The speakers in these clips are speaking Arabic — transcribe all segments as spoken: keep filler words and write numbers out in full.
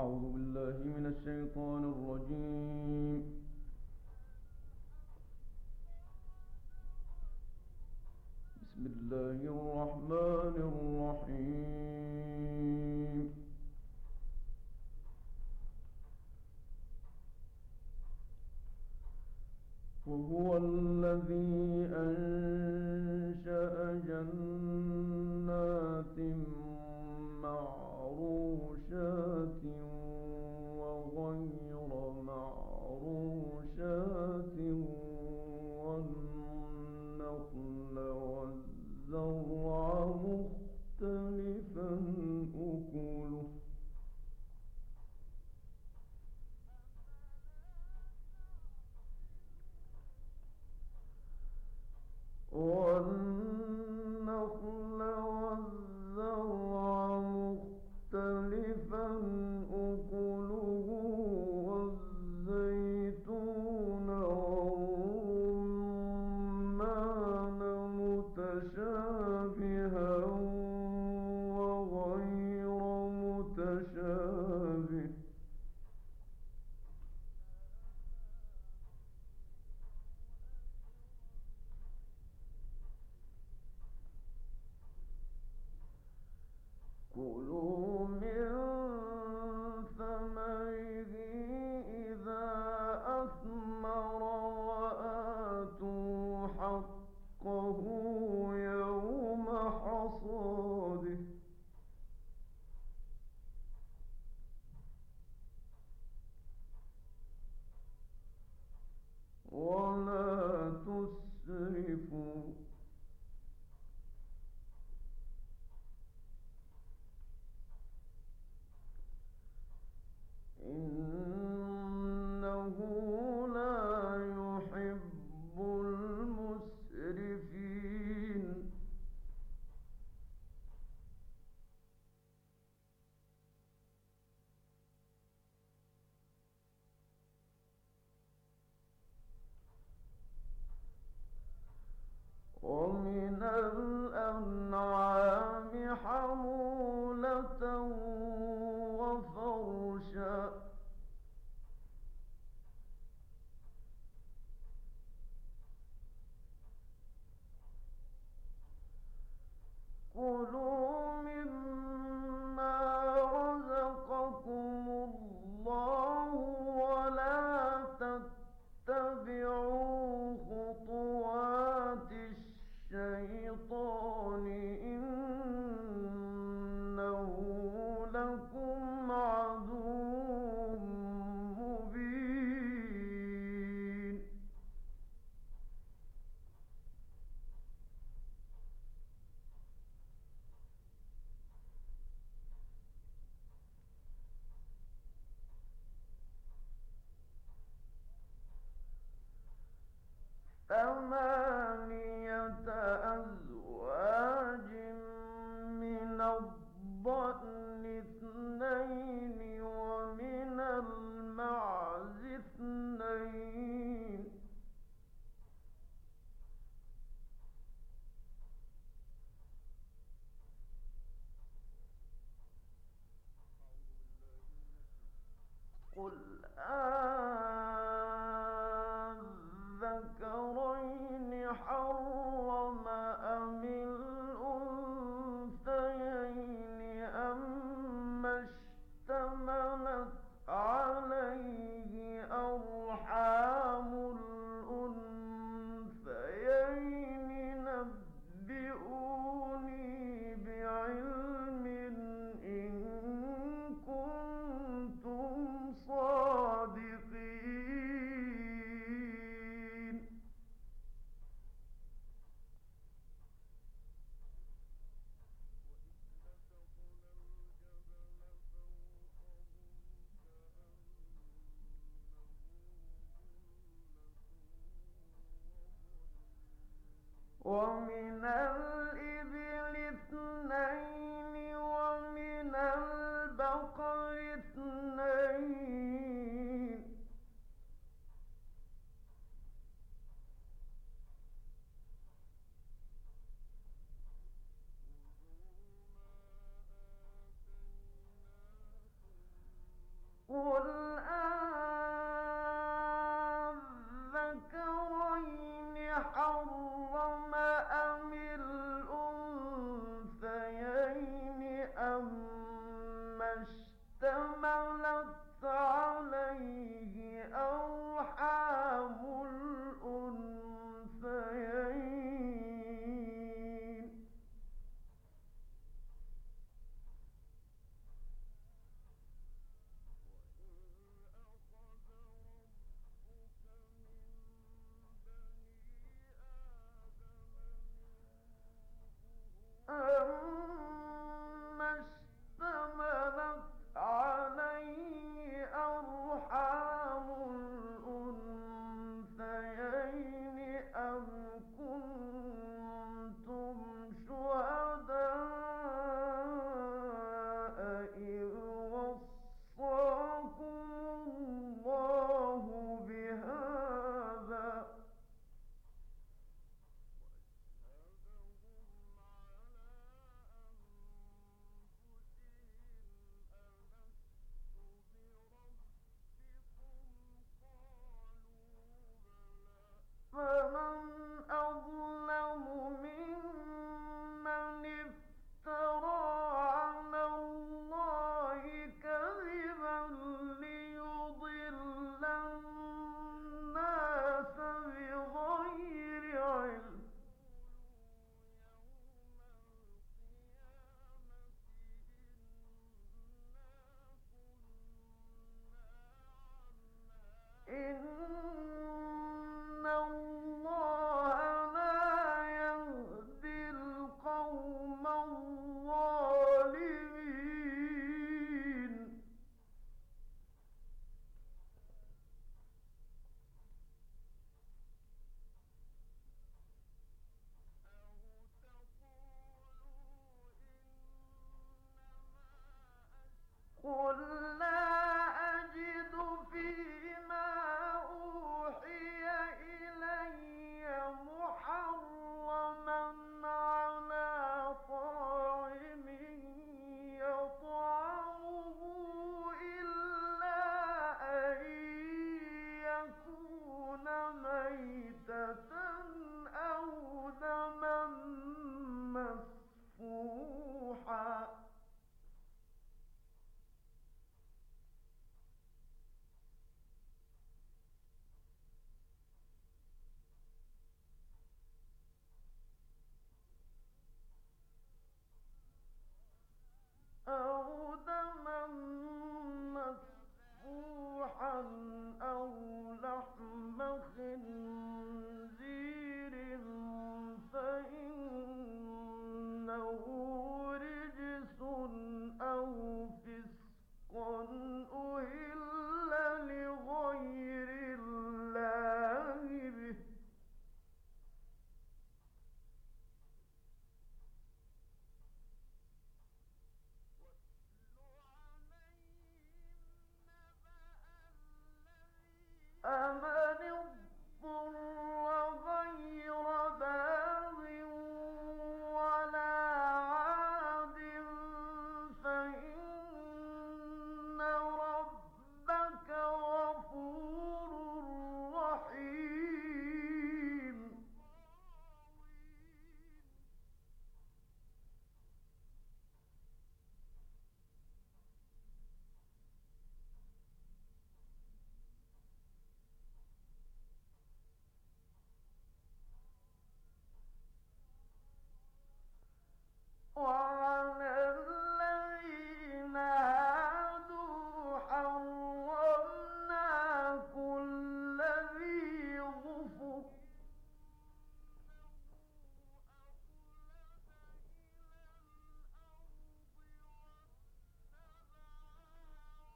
أعوذ بالله من الشيطان الرجيم. بسم الله الرحمن الرحيم. وهو الذي أنشأ جنات معروشات وغير معروشات والنخل والزرع مختلفا أكله والنخل والزرع مختلفا أكله والزيتون والرمان متشابها وغير متشابه كلوا من ثمره إذا أثمر وآتوا حقه يوم حصاده ولا تسرفوا إنه لا يحب المسرفين ومن الأنعام حمولة وفرشا كلوا مما رزقكم الله ولا تتبعوا خطوات الشيطان إنه لكم عدو مبين ثمانية أزواج من الضأن اثنين ومن المعز اثنين قل أذكرين حرم أم الأنثيين أم اشتملت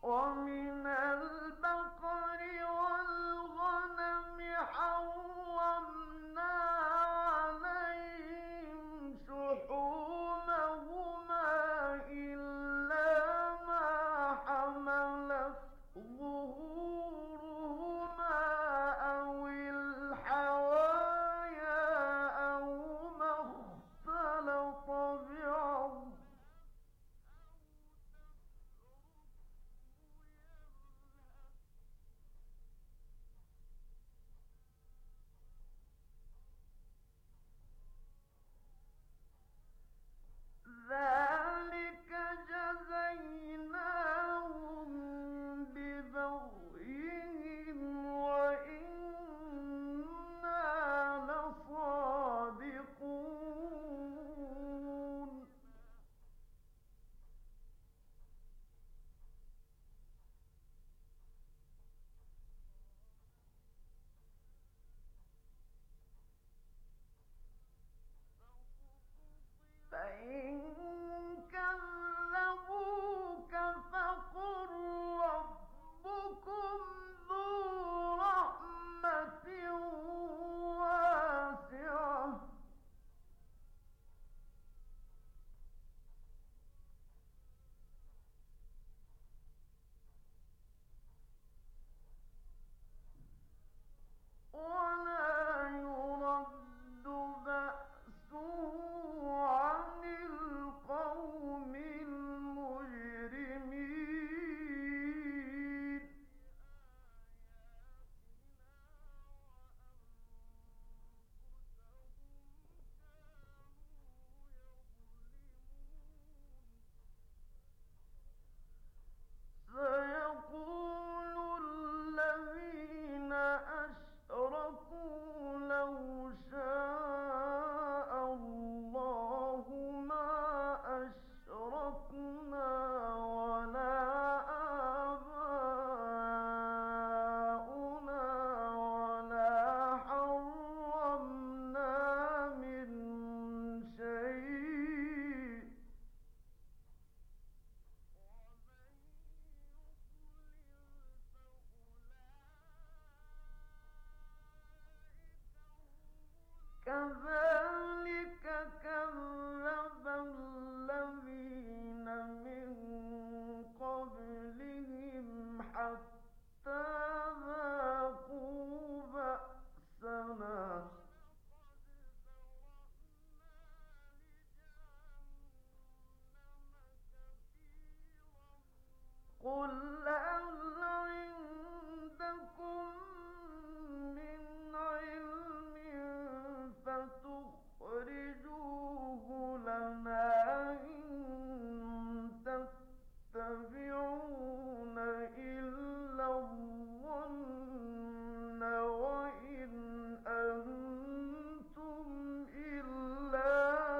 ومن البقر والغنم حرمنا عليهم شحومهما إلا ما حملت ظهورهما أو الحوايا أو ما اختلط بعض ذلك جزيناهم ببغيهم وإنا لصادقون فإن كذبوك فقل ربكم ذو رحمة واسعة ولا يرد بأسه عن القوم المجرمين سيقول الذين أشركوا لو شاء الله ما أشركنا ولا آباؤنا ولا حرمنا من شيء كذلك كذب الذين من قبلهم حتى ذاقوا بأسنا قل هل عندكم من علم فتخرجوه لنا إن تتبعون إلا الظن وإن أنتم إلا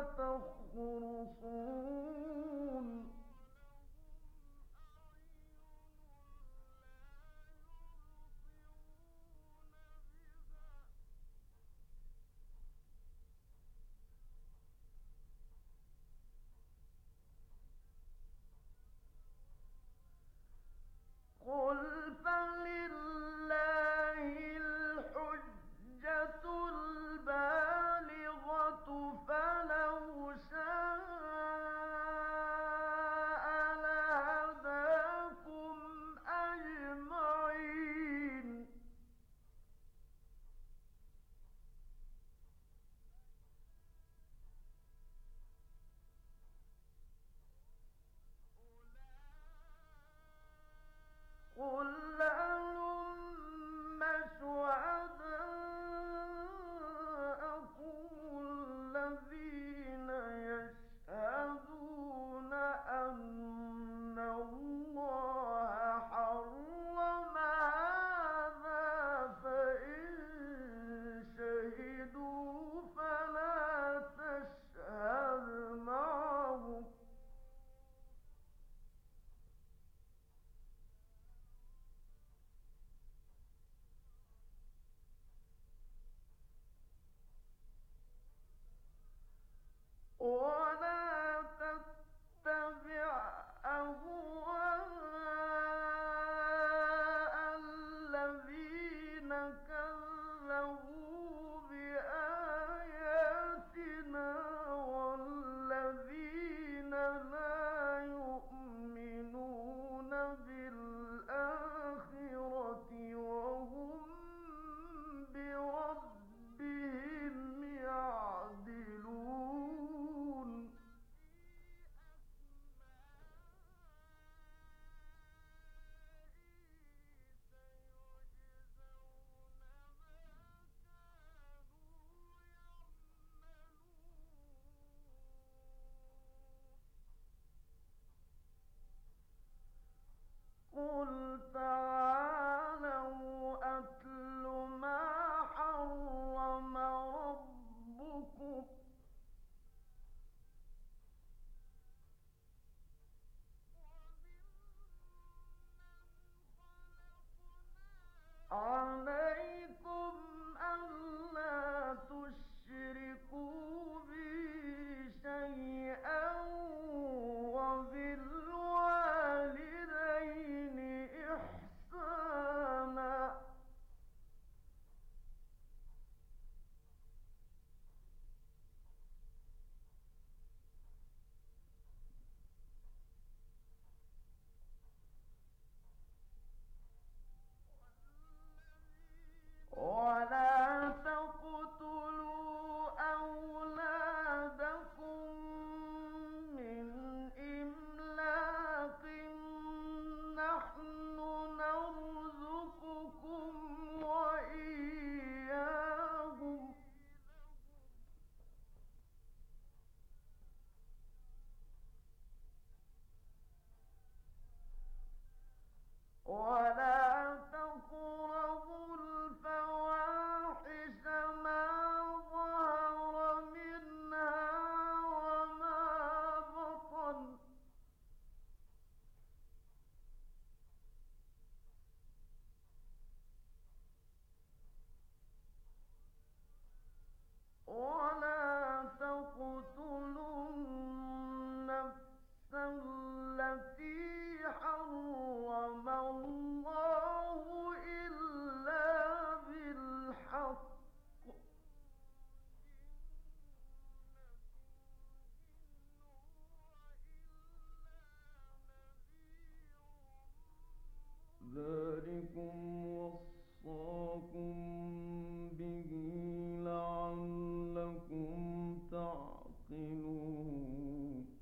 تخرصون قل فلله الحجة البالغة فلو شاء لهداكم أجمعين قل هلم شهداءكم الذين يشهدون أن الله حرم هذا فإن شهدوا فلا تشهد معهم ولا تتبع أهواءهم وبالوالدين إحسانا ولا تقتلوا أولادكم من إملاق نحن نرزقكم وإياهم ولا تقربوا الفواحش ما ظهر منها وما بطن ولا تقتلوا النفس التي حرم الله إلا بالحق ذلكم وصاكم به لعلكم تعقلون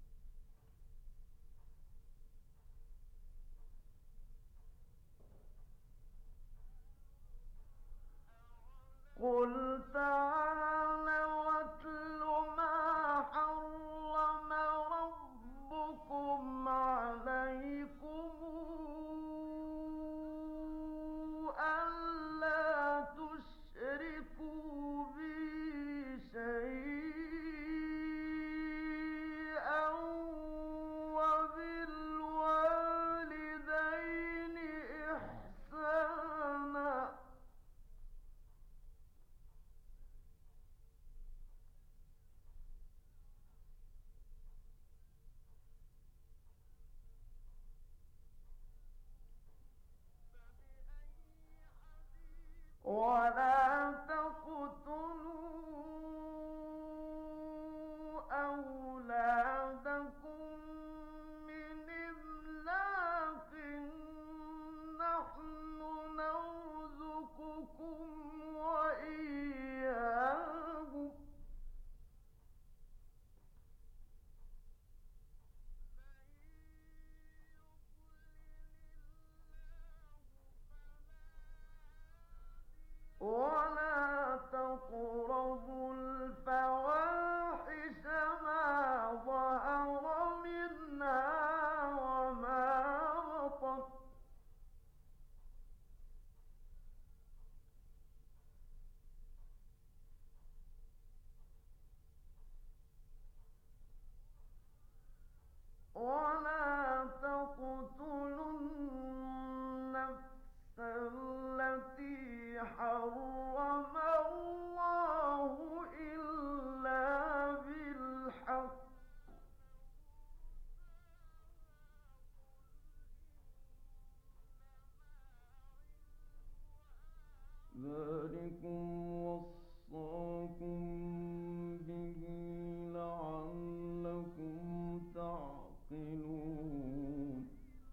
قل تعالوا واتل ما حرم ربكم عليكم ألا تشركوا بي شيئا وبالوالدين إحسانا ولا تقتلوا أولادكم من إملاق نحن نرزقكم وإياهم ولا تقربوا الفواحش ما ظهر منها وما بطن ولا تقتلوا النفس التي حرم الله إلا بالحق ذلكم وصاكم به لعلكم تعقلون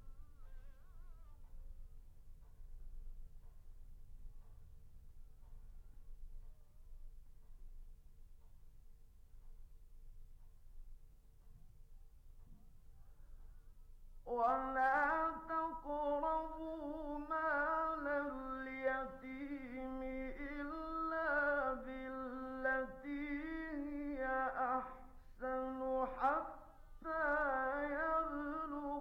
ولا تقربوا مال اليتيم إلا بالتي هي أحسن حتى يبلغ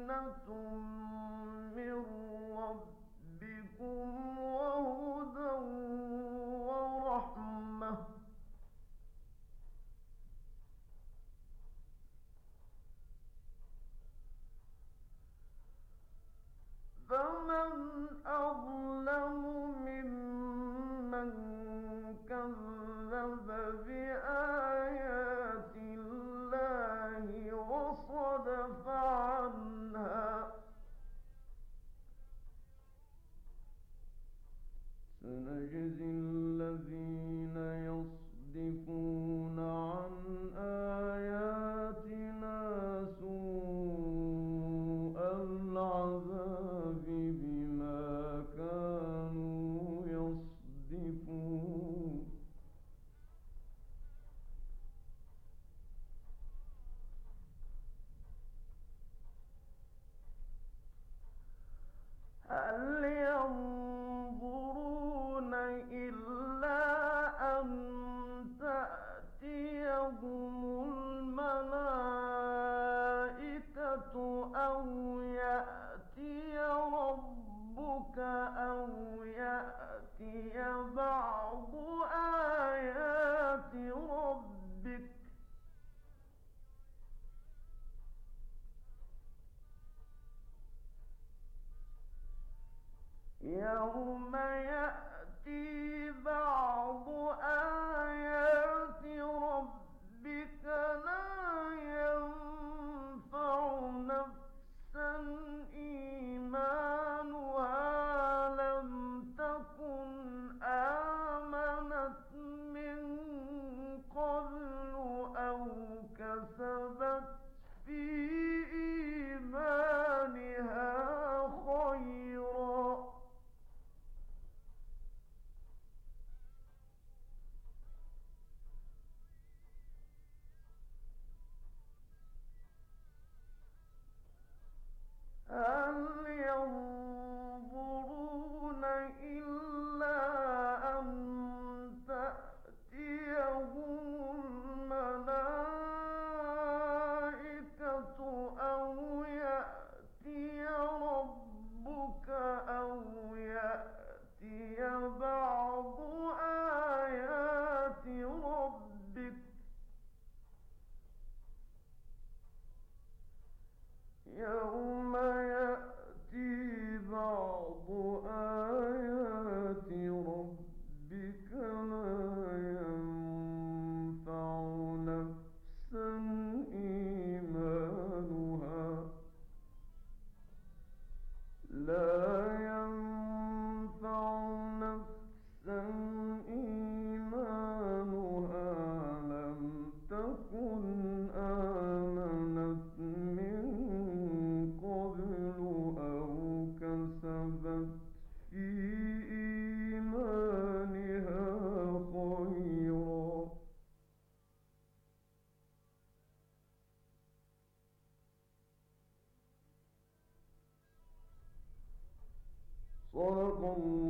بَيِّنَةٌ مِّن رَّبِّكُمْ وَهُدًى وَرَحْمَةٌ ۚ فَمَنْ أَظْلَمُ مِمَّن كَذَّبَ بِآيَاتِ اللَّهِ وَصَدَفَ عَنْهَا ۗ سَنَجْزِي الَّذِينَ يَصْدِفُونَ عَنْ آيَاتِنَا سُوءَ الْعَذَابِ بِمَا كَانُوا يَصْدِفُونَ هَلْ يَنظُرُونَ إِلَّا أَن تَأْتِيَهُمُ الْمَلَائِكَةُ أَوْ يَأْتِيَ رَبُّكَ أَوْ يَأْتِيَ بَعْضُ آيَاتِ رَبِّكَ ۗ يَوْمَ يَأْتِي بَعْضُ آيَاتِ رَبِّكَ لَا يَنفَعُ نَفْسًا إِيمَانُهَا لَمْ تَكُنْ آمَنَتْ مِن قَبْلُ أَوْ كَسَبَتْ فِي إِيمَانِهَا خَيْرًا ۗ هَلْ يَنظُرُونَ إِلَّا أَن تَأْتِيَهُمُ الْمَلَائِكَةُ أَوْ يَأْتِيَ رَبُّكَ أَوْ يَأْتِيَ بَعْضُ آيَاتِ رَبِّكَ ۗ يَوْمَ يَأْتِي بَعْضُ آيَاتِ رَبِّكَ لَا يَنفَعُ نَفْسًا إِيمَانُهَا لَا يَنفَعُ نَفْسًا إِيمَانُهَا لَمْ تَكُنْ آمَنَتْ مِن قَبْلُ أَوْ كَسَبَتْ فِي إِيمَانِهَا خَيْرًا ۗ صدق الله